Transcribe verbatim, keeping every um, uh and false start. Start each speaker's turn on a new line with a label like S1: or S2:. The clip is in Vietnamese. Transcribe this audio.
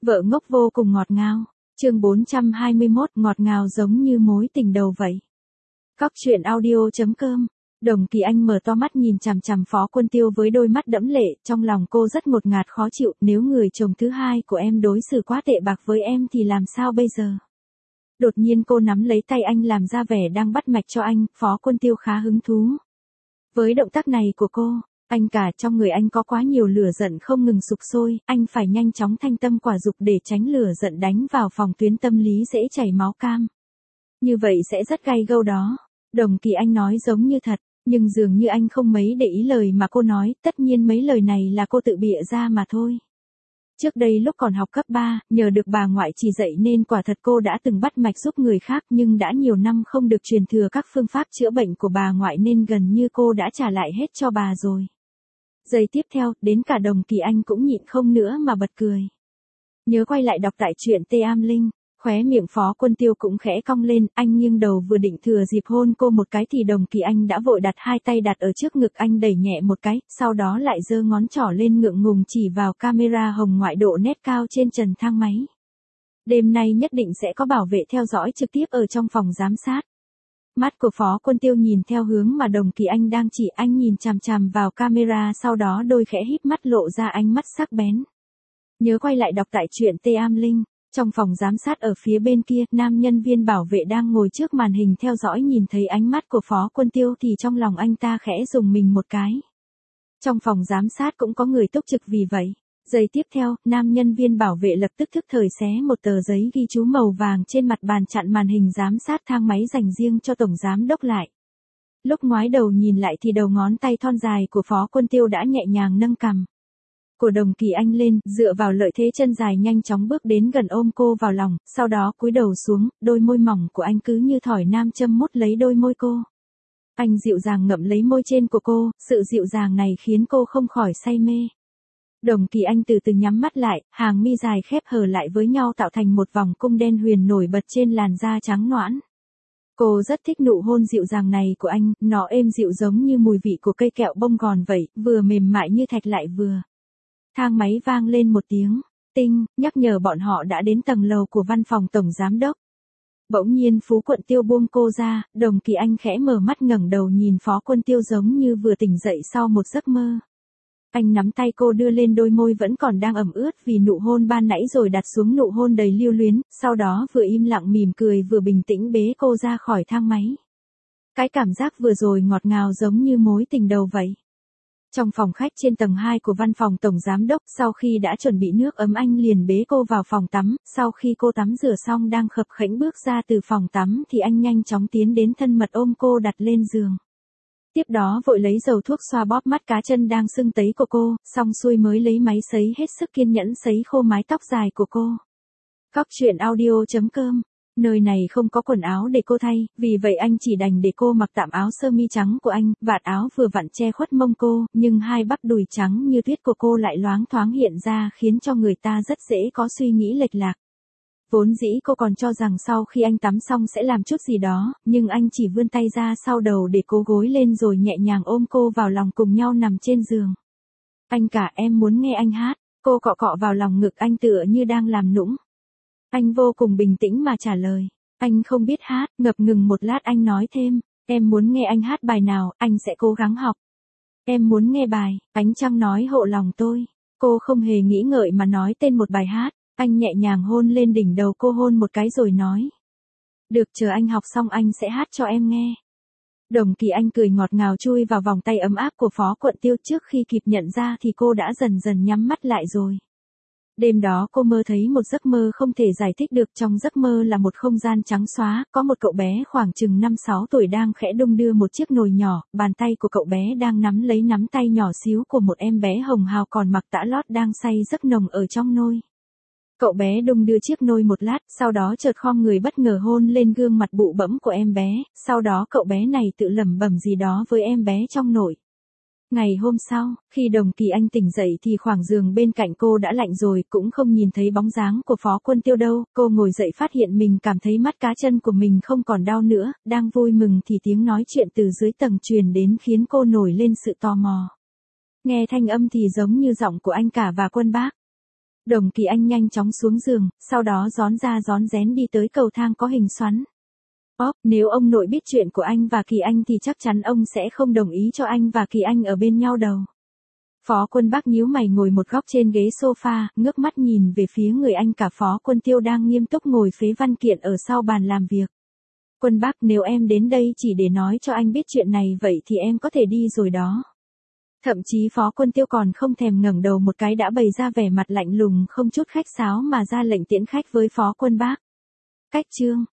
S1: Vợ ngốc vô cùng ngọt ngào. Chương bốn trăm hai mươi mốt, ngọt ngào giống như mối tình đầu vậy. Cóc truyện audio chấm com. Đồng Kỳ Anh mở to mắt nhìn chằm chằm Phó Quân Tiêu với đôi mắt đẫm lệ, trong lòng cô rất ngột ngạt khó chịu, nếu người chồng thứ hai của em đối xử quá tệ bạc với em thì làm sao bây giờ? Đột nhiên cô nắm lấy tay anh làm ra vẻ đang bắt mạch cho anh, Phó Quân Tiêu khá hứng thú. Với động tác này của cô, anh cả trong người anh có quá nhiều lửa giận không ngừng sục sôi, anh phải nhanh chóng thanh tâm quả dục để tránh lửa giận đánh vào phòng tuyến tâm lý dễ chảy máu cam. Như vậy sẽ rất gay gâu đó. Đồng Kỳ Anh nói giống như thật, nhưng dường như anh không mấy để ý lời mà cô nói, tất nhiên mấy lời này là cô tự bịa ra mà thôi. Trước đây lúc còn học cấp ba, nhờ được bà ngoại chỉ dạy nên quả thật cô đã từng bắt mạch giúp người khác, nhưng đã nhiều năm không được truyền thừa các phương pháp chữa bệnh của bà ngoại nên gần như cô đã trả lại hết cho bà rồi. Giây tiếp theo, đến cả Đồng Kỳ Anh cũng nhịn không nữa mà bật cười. Nhớ quay lại đọc tại truyện Tê Am Linh, khóe miệng Phó Quân Tiêu cũng khẽ cong lên, anh nghiêng đầu vừa định thừa dịp hôn cô một cái thì Đồng Kỳ Anh đã vội đặt hai tay đặt ở trước ngực anh đẩy nhẹ một cái, sau đó lại giơ ngón trỏ lên ngượng ngùng chỉ vào camera hồng ngoại độ nét cao trên trần thang máy. Đêm nay nhất định sẽ có bảo vệ theo dõi trực tiếp ở trong phòng giám sát. Mắt của Phó Quân Tiêu nhìn theo hướng mà Đồng Kỳ Anh đang chỉ, anh nhìn chằm chằm vào camera, sau đó đôi khẽ híp mắt lộ ra ánh mắt sắc bén. Nhớ quay lại đọc tại truyện Tê Am Linh. Trong phòng giám sát ở phía bên kia, nam nhân viên bảo vệ đang ngồi trước màn hình theo dõi nhìn thấy ánh mắt của Phó Quân Tiêu thì trong lòng anh ta khẽ dùng mình một cái. Trong phòng giám sát cũng có người túc trực vì vậy. Giây tiếp theo, nam nhân viên bảo vệ lập tức thức thời xé một tờ giấy ghi chú màu vàng trên mặt bàn chặn màn hình giám sát thang máy dành riêng cho Tổng Giám Đốc lại. Lúc ngoái đầu nhìn lại thì đầu ngón tay thon dài của Phó Quân Tiêu đã nhẹ nhàng nâng cằm của Đồng Kỳ Anh lên, dựa vào lợi thế chân dài nhanh chóng bước đến gần ôm cô vào lòng, sau đó cúi đầu xuống, đôi môi mỏng của anh cứ như thỏi nam châm mút lấy đôi môi cô. Anh dịu dàng ngậm lấy môi trên của cô, sự dịu dàng này khiến cô không khỏi say mê. Đồng Kỳ Anh từ từ nhắm mắt lại, hàng mi dài khép hờ lại với nhau tạo thành một vòng cung đen huyền nổi bật trên làn da trắng nõn. Cô rất thích nụ hôn dịu dàng này của anh, nó êm dịu giống như mùi vị của cây kẹo bông gòn vậy, vừa mềm mại như thạch lại vừa. Thang máy vang lên một tiếng, tinh, nhắc nhở bọn họ đã đến tầng lầu của văn phòng Tổng Giám Đốc. Bỗng nhiên Phú Quận Tiêu buông cô ra, Đồng Kỳ Anh khẽ mở mắt ngẩng đầu nhìn Phó Quân Tiêu giống như vừa tỉnh dậy sau một giấc mơ. Anh nắm tay cô đưa lên đôi môi vẫn còn đang ẩm ướt vì nụ hôn ban nãy rồi đặt xuống nụ hôn đầy lưu luyến, sau đó vừa im lặng mỉm cười vừa bình tĩnh bế cô ra khỏi thang máy. Cái cảm giác vừa rồi ngọt ngào giống như mối tình đầu vậy. Trong phòng khách trên tầng hai của văn phòng Tổng Giám Đốc, sau khi đã chuẩn bị nước ấm anh liền bế cô vào phòng tắm, sau khi cô tắm rửa xong đang khập khẽnh bước ra từ phòng tắm thì anh nhanh chóng tiến đến thân mật ôm cô đặt lên giường. Tiếp đó vội lấy dầu thuốc xoa bóp mắt cá chân đang sưng tấy của cô, xong xuôi mới lấy máy sấy hết sức kiên nhẫn sấy khô mái tóc dài của cô. Cóc truyện audio chấm com. Nơi này không có quần áo để cô thay, vì vậy anh chỉ đành để cô mặc tạm áo sơ mi trắng của anh, vạt áo vừa vặn che khuất mông cô, nhưng hai bắp đùi trắng như tuyết của cô lại loáng thoáng hiện ra khiến cho người ta rất dễ có suy nghĩ lệch lạc. Vốn dĩ cô còn cho rằng sau khi anh tắm xong sẽ làm chút gì đó, nhưng anh chỉ vươn tay ra sau đầu để cô gối lên rồi nhẹ nhàng ôm cô vào lòng cùng nhau nằm trên giường. Anh cả, em muốn nghe anh hát, cô cọ cọ vào lòng ngực anh tựa như đang làm nũng. Anh vô cùng bình tĩnh mà trả lời, anh không biết hát, ngập ngừng một lát anh nói thêm, em muốn nghe anh hát bài nào, anh sẽ cố gắng học. Em muốn nghe bài, Ánh Trăng Nói Hộ Lòng Tôi. Cô không hề nghĩ ngợi mà nói tên một bài hát, anh nhẹ nhàng hôn lên đỉnh đầu cô hôn một cái rồi nói. Được, chờ anh học xong anh sẽ hát cho em nghe. Đồng Kỳ Anh cười ngọt ngào chui vào vòng tay ấm áp của Phó Quận Tiêu, trước khi kịp nhận ra thì cô đã dần dần nhắm mắt lại rồi. Đêm đó cô mơ thấy một giấc mơ không thể giải thích được, trong giấc mơ là một không gian trắng xóa, có một cậu bé khoảng chừng năm sáu tuổi đang khẽ đung đưa một chiếc nồi nhỏ, bàn tay của cậu bé đang nắm lấy nắm tay nhỏ xíu của một em bé hồng hào còn mặc tã lót đang say giấc nồng ở trong nôi. Cậu bé đung đưa chiếc nôi một lát, sau đó chợt khom người bất ngờ hôn lên gương mặt bụ bẫm của em bé, sau đó cậu bé này tự lẩm bẩm gì đó với em bé trong nồi. Ngày hôm sau, khi Đồng Kỳ Anh tỉnh dậy thì khoảng giường bên cạnh cô đã lạnh rồi, cũng không nhìn thấy bóng dáng của Phó Quân Tiêu đâu, cô ngồi dậy phát hiện mình cảm thấy mắt cá chân của mình không còn đau nữa, đang vui mừng thì tiếng nói chuyện từ dưới tầng truyền đến khiến cô nổi lên sự tò mò. Nghe thanh âm thì giống như giọng của anh cả và Quân Bác. Đồng Kỳ Anh nhanh chóng xuống giường, sau đó rón ra rón rén đi tới cầu thang có hình xoắn. Óp, nếu ông nội biết chuyện của anh và Kỳ Anh thì chắc chắn ông sẽ không đồng ý cho anh và Kỳ Anh ở bên nhau đâu. Phó Quân Bác nhíu mày ngồi một góc trên ghế sofa, ngước mắt nhìn về phía người anh cả Phó Quân Tiêu đang nghiêm túc ngồi phế văn kiện ở sau bàn làm việc. Quân Bác, nếu em đến đây chỉ để nói cho anh biết chuyện này vậy thì em có thể đi rồi đó. Thậm chí Phó Quân Tiêu còn không thèm ngẩng đầu một cái đã bày ra vẻ mặt lạnh lùng không chút khách sáo mà ra lệnh tiễn khách với Phó Quân Bác. Cách chương